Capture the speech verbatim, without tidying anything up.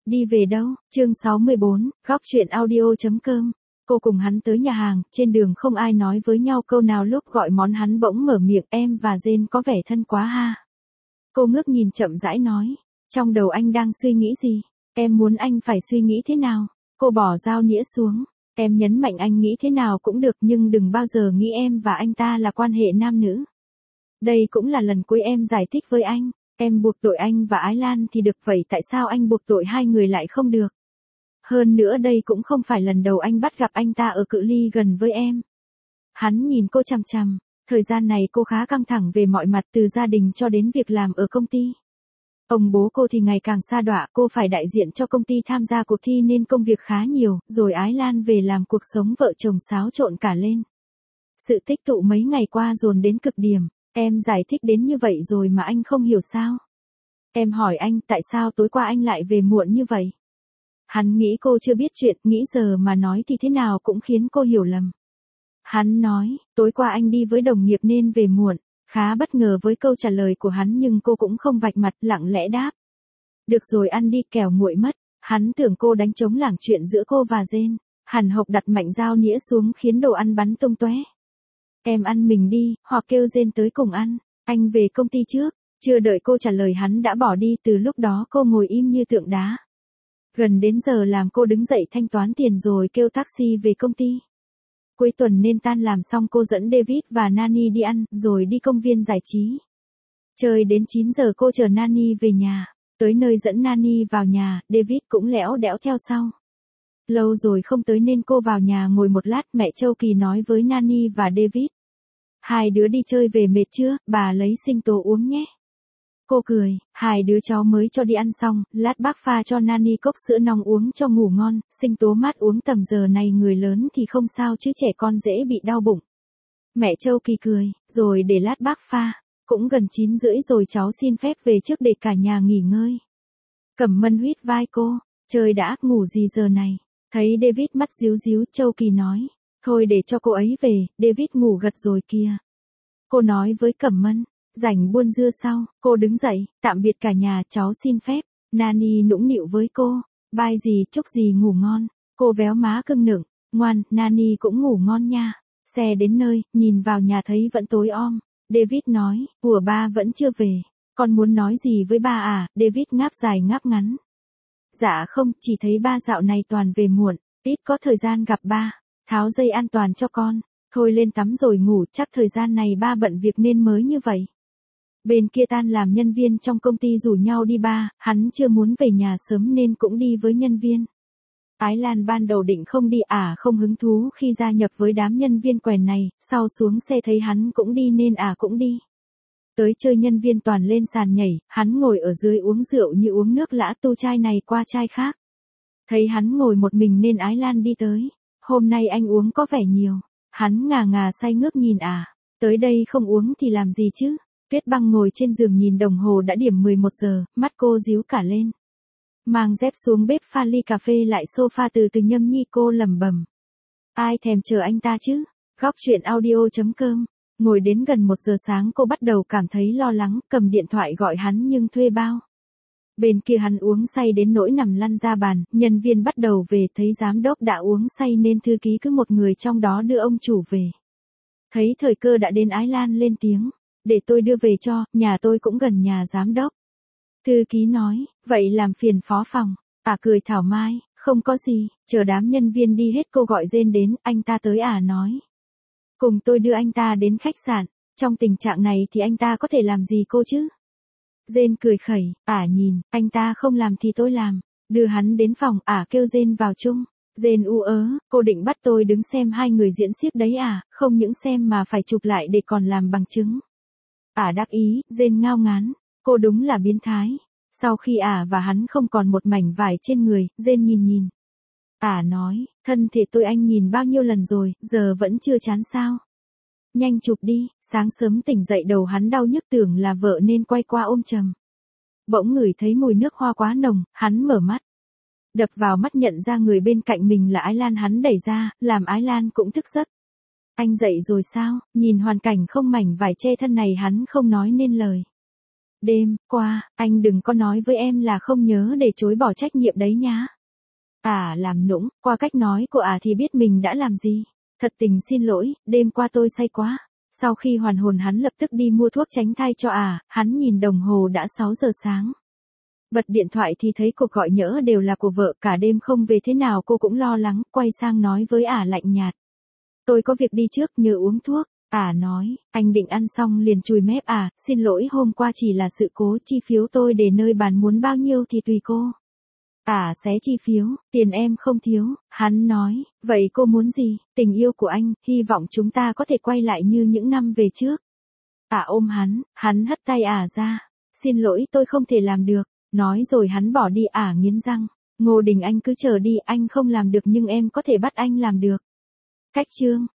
Đi về đâu? Chương sáu mươi bốn, góc chuyện audio.com. Cô cùng hắn tới nhà hàng, trên đường không ai nói với nhau câu nào, lúc gọi món hắn bỗng mở miệng, em và Jane có vẻ thân quá ha. Cô ngước nhìn chậm rãi nói, trong đầu anh đang suy nghĩ gì? Em muốn anh phải suy nghĩ thế nào? Cô bỏ dao nĩa xuống, em nhấn mạnh anh nghĩ thế nào cũng được, nhưng đừng bao giờ nghĩ em và anh ta là quan hệ nam nữ. Đây cũng là lần cuối em giải thích với anh. Em buộc tội anh và Ái Lan thì được, vậy tại sao anh buộc tội hai người lại không được? Hơn nữa đây cũng không phải lần đầu anh bắt gặp anh ta ở cự ly gần với em. Hắn nhìn cô chằm chằm, thời gian này cô khá căng thẳng về mọi mặt, từ gia đình cho đến việc làm ở công ty. Ông bố cô thì ngày càng sa đọa, cô phải đại diện cho công ty tham gia cuộc thi nên công việc khá nhiều, rồi Ái Lan về làm cuộc sống vợ chồng xáo trộn cả lên. Sự tích tụ mấy ngày qua dồn đến cực điểm. Em giải thích đến như vậy rồi mà anh không hiểu sao? Em hỏi anh tại sao tối qua anh lại về muộn như vậy? Hắn nghĩ cô chưa biết chuyện, nghĩ giờ mà nói thì thế nào cũng khiến cô hiểu lầm. Hắn nói, tối qua anh đi với đồng nghiệp nên về muộn. Khá bất ngờ với câu trả lời của hắn nhưng cô cũng không vạch mặt, lặng lẽ đáp. Được rồi, ăn đi kẻo nguội mất. Hắn tưởng cô đánh trống lảng chuyện giữa cô và Jane. Hàn Hộc đặt mạnh dao nĩa xuống khiến đồ ăn bắn tung tóe. Em ăn mình đi, hoặc kêu Jane tới cùng ăn. Anh về công ty trước. Chưa đợi cô trả lời hắn đã bỏ đi, từ lúc đó cô ngồi im như tượng đá. Gần đến giờ làm cô đứng dậy thanh toán tiền rồi kêu taxi về công ty. Cuối tuần nên tan làm xong cô dẫn David và Nani đi ăn, rồi đi công viên giải trí. Chơi đến chín giờ cô chờ Nani về nhà. Tới nơi dẫn Nani vào nhà, David cũng lẽo đẽo theo sau. Lâu rồi không tới nên cô vào nhà ngồi một lát, mẹ Châu Kỳ nói với Nani và David. Hai đứa đi chơi về mệt chưa, bà lấy sinh tố uống nhé. Cô cười, hai đứa cháu mới cho đi ăn xong, lát bác pha cho Nani cốc sữa nong uống cho ngủ ngon, sinh tố mát uống tầm giờ này người lớn thì không sao chứ trẻ con dễ bị đau bụng. Mẹ Châu Kỳ cười, rồi để lát bác pha, cũng gần chín rưỡi rồi cháu xin phép về trước để cả nhà nghỉ ngơi. Cẩm Mân huýt vai cô, trời đã, ngủ gì giờ này? Thấy David mắt díu díu, Châu Kỳ nói, thôi để cho cô ấy về, David ngủ gật rồi kìa. Cô nói với Cẩm Mân, rảnh buôn dưa sau, cô đứng dậy, tạm biệt cả nhà, cháu xin phép. Nani nũng nịu với cô, bye gì, chúc gì ngủ ngon. Cô véo má cưng nựng, ngoan, Nani cũng ngủ ngon nha. Xe đến nơi, nhìn vào nhà thấy vẫn tối om. David nói, của ba vẫn chưa về. Con muốn nói gì với ba à? David ngáp dài ngáp ngắn. Dạ không, chỉ thấy ba dạo này toàn về muộn, ít có thời gian gặp ba. Tháo dây an toàn cho con. Thôi lên tắm rồi ngủ, chắc thời gian này ba bận việc nên mới như vậy. Bên kia tan làm nhân viên trong công ty rủ nhau đi bar, hắn chưa muốn về nhà sớm nên cũng đi với nhân viên. Ái Lan ban đầu định không đi, ả à, không hứng thú khi gia nhập với đám nhân viên quèn này, sau xuống xe thấy hắn cũng đi nên ả à cũng đi. Tới chơi nhân viên toàn lên sàn nhảy, hắn ngồi ở dưới uống rượu như uống nước lã, tu chai này qua chai khác. Thấy hắn ngồi một mình nên Ái Lan đi tới. Hôm nay anh uống có vẻ nhiều. Hắn ngà ngà say ngước nhìn ả. À, tới đây không uống thì làm gì chứ? Tuyết Băng ngồi trên giường nhìn đồng hồ đã điểm mười một giờ, mắt cô díu cả lên. Mang dép xuống bếp pha ly cà phê lại sofa từ từ nhâm nhi, cô lẩm bẩm. Ai thèm chờ anh ta chứ? Góc chuyện audio.com. Ngồi đến gần một giờ sáng cô bắt đầu cảm thấy lo lắng, cầm điện thoại gọi hắn nhưng thuê bao. Bên kia hắn uống say đến nỗi nằm lăn ra bàn, nhân viên bắt đầu về, thấy giám đốc đã uống say nên thư ký cứ một người trong đó đưa ông chủ về. Thấy thời cơ đã đến, Ái Lan lên tiếng. Để tôi đưa về cho, nhà tôi cũng gần nhà giám đốc. Thư ký nói, vậy làm phiền phó phòng. Ả à cười thảo mai, không có gì, chờ đám nhân viên đi hết cô gọi Jane đến, anh ta tới ả à nói. Cùng tôi đưa anh ta đến khách sạn, trong tình trạng này thì anh ta có thể làm gì cô chứ? Jane cười khẩy, ả à nhìn, anh ta không làm thì tôi làm. Đưa hắn đến phòng, ả à kêu Jane vào chung. Jane u ớ, cô định bắt tôi đứng xem hai người diễn xiếc đấy à, không những xem mà phải chụp lại để còn làm bằng chứng. Ả à đắc ý, Jane ngao ngán, cô đúng là biến thái. Sau khi ả à và hắn không còn một mảnh vải trên người, Jane nhìn nhìn. Ả à nói, thân thể tôi anh nhìn bao nhiêu lần rồi, giờ vẫn chưa chán sao? Nhanh chụp đi. Sáng sớm tỉnh dậy đầu hắn đau nhức, tưởng là vợ nên quay qua ôm chầm. Bỗng ngửi thấy mùi nước hoa quá nồng, hắn mở mắt. Đập vào mắt nhận ra người bên cạnh mình là Ái Lan, hắn đẩy ra, làm Ái Lan cũng thức giấc. Anh dậy rồi sao? Nhìn hoàn cảnh không mảnh vải che thân này hắn không nói nên lời. Đêm qua, anh đừng có nói với em là không nhớ để chối bỏ trách nhiệm đấy nhá. Ả làm nũng, qua cách nói của Ả thì biết mình đã làm gì. Thật tình xin lỗi, đêm qua tôi say quá. Sau khi hoàn hồn hắn lập tức đi mua thuốc tránh thai cho Ả, hắn nhìn đồng hồ đã sáu giờ sáng. Bật điện thoại thì thấy cuộc gọi nhỡ đều là của vợ, cả đêm không về thế nào cô cũng lo lắng, quay sang nói với Ả lạnh nhạt. Tôi có việc đi trước, nhớ uống thuốc. Ả nói, anh định ăn xong liền chùi mép Ả, xin lỗi hôm qua chỉ là sự cố, chi phiếu tôi để nơi bàn muốn bao nhiêu thì tùy cô. Ả xé chi phiếu, tiền em không thiếu, hắn nói, vậy cô muốn gì, tình yêu của anh, hy vọng chúng ta có thể quay lại như những năm về trước. Ả ôm hắn, hắn hất tay Ả ra, xin lỗi tôi không thể làm được, nói rồi hắn bỏ đi. Ả nghiến răng, Ngô Đình anh cứ chờ đi, anh không làm được nhưng em có thể bắt anh làm được. Cách chương